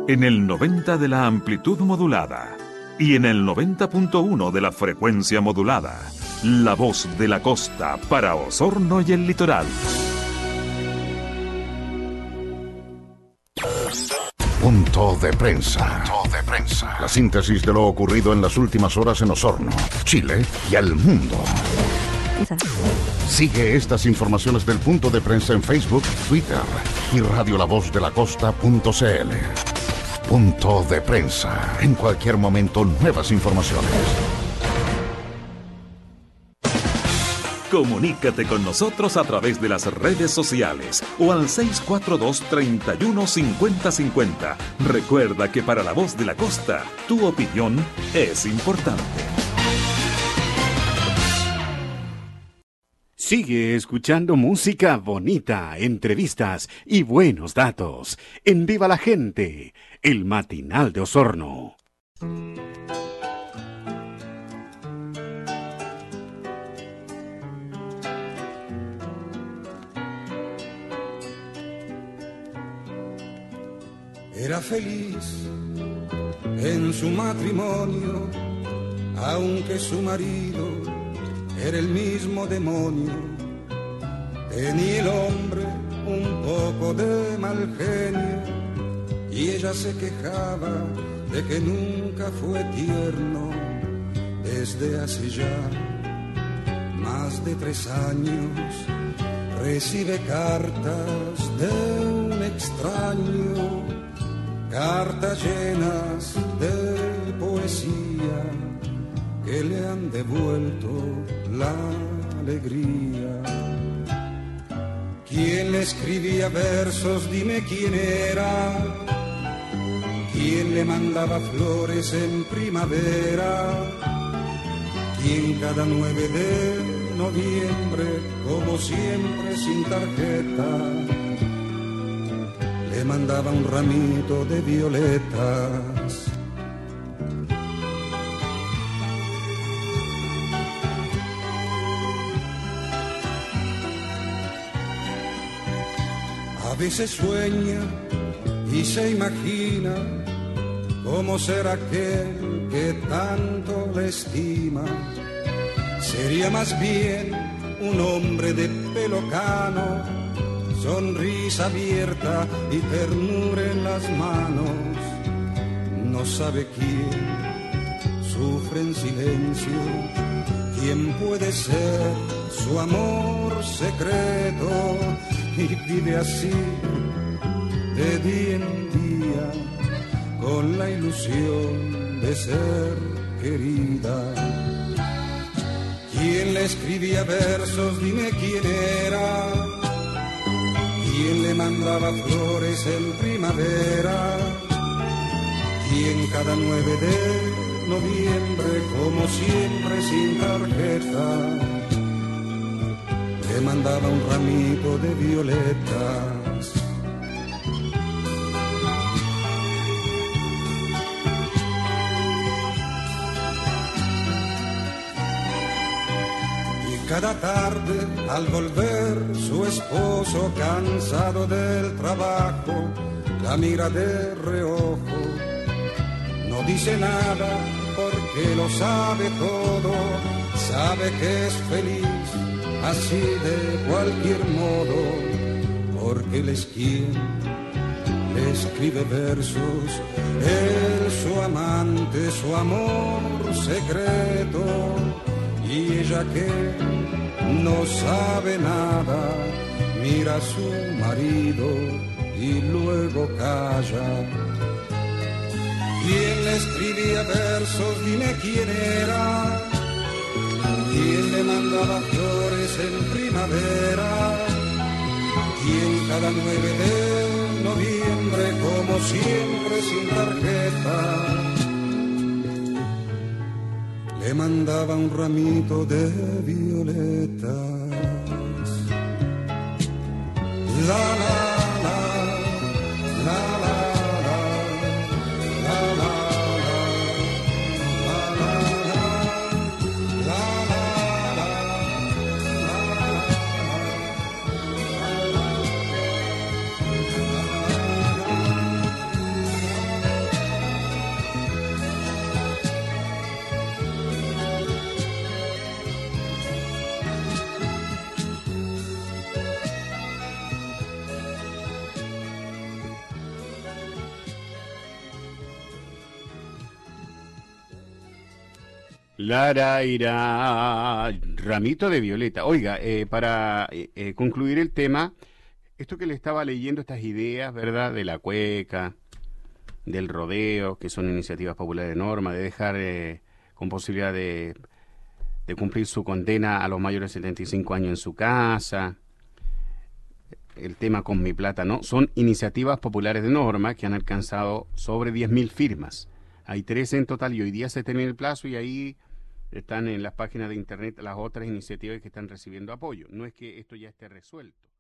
en el 90 de la amplitud modulada y en el 90.1 de la frecuencia modulada. La Voz de la Costa para Osorno y el litoral. Punto de prensa. La síntesis de lo ocurrido en las últimas horas en Osorno, Chile y el mundo. Sigue estas informaciones del Punto de Prensa en Facebook, Twitter y radiolavozDelaCosta.cl. Punto de prensa. En cualquier momento, nuevas informaciones. Comunícate con nosotros a través de las redes sociales o al 642-315050. Recuerda que para La Voz de la Costa, tu opinión es importante. Sigue escuchando música bonita, entrevistas y buenos datos. En Viva la Gente, el matinal de Osorno. Era feliz en su matrimonio, aunque su marido era el mismo demonio. Tenía el hombre un poco de mal genio y ella se quejaba de que nunca fue tierno. Desde hace ya más de 3 años recibe cartas de un extraño, cartas llenas de poesía que le han devuelto la alegría. ¿Quién le escribía versos? Dime quién era. ¿Quién le mandaba flores en primavera? ¿Quién cada 9 de noviembre, como siempre sin tarjeta, le mandaba un ramito de violetas? A veces sueña y se imagina cómo será aquel que tanto le estima. Sería más bien un hombre de pelo cano, sonrisa abierta y ternura en las manos. No sabe quién sufre en silencio, quién puede ser su amor secreto, y vive así de día en día con la ilusión de ser querida. ¿Quién le escribía versos? Dime quién era. ¿Quién le mandaba flores en primavera? ¿Quién cada 9 de noviembre, como siempre sin tarjeta, le mandaba un ramito de violetas? Y cada tarde, al volver su esposo, cansado del trabajo, la mira de reojo. No dice nada porque lo sabe todo, sabe que es feliz así de cualquier modo, porque él es quien le escribe versos, él su amante, su amor secreto, y ella que no sabe nada, mira a su marido y luego calla. ¿Quién le escribía versos? Dime quién era. ¿Quién le mandaba flores en primavera? ¿Quién cada 9 de noviembre, como siempre sin tarjeta, le mandaba un ramito de violetas? La la la, la la. Lara irá, ramito de violeta. Oiga, para concluir el tema, esto que le estaba leyendo, estas ideas, ¿verdad? De la cueca, del rodeo, que son iniciativas populares de norma, de dejar con posibilidad de cumplir su condena a los mayores de 75 años en su casa, el tema con mi plata, ¿no? Son iniciativas populares de norma que han alcanzado sobre 10.000 firmas. Hay 13 en total y hoy día se termina el plazo y ahí están en las páginas de internet las otras iniciativas que están recibiendo apoyo. No es que esto ya esté resuelto.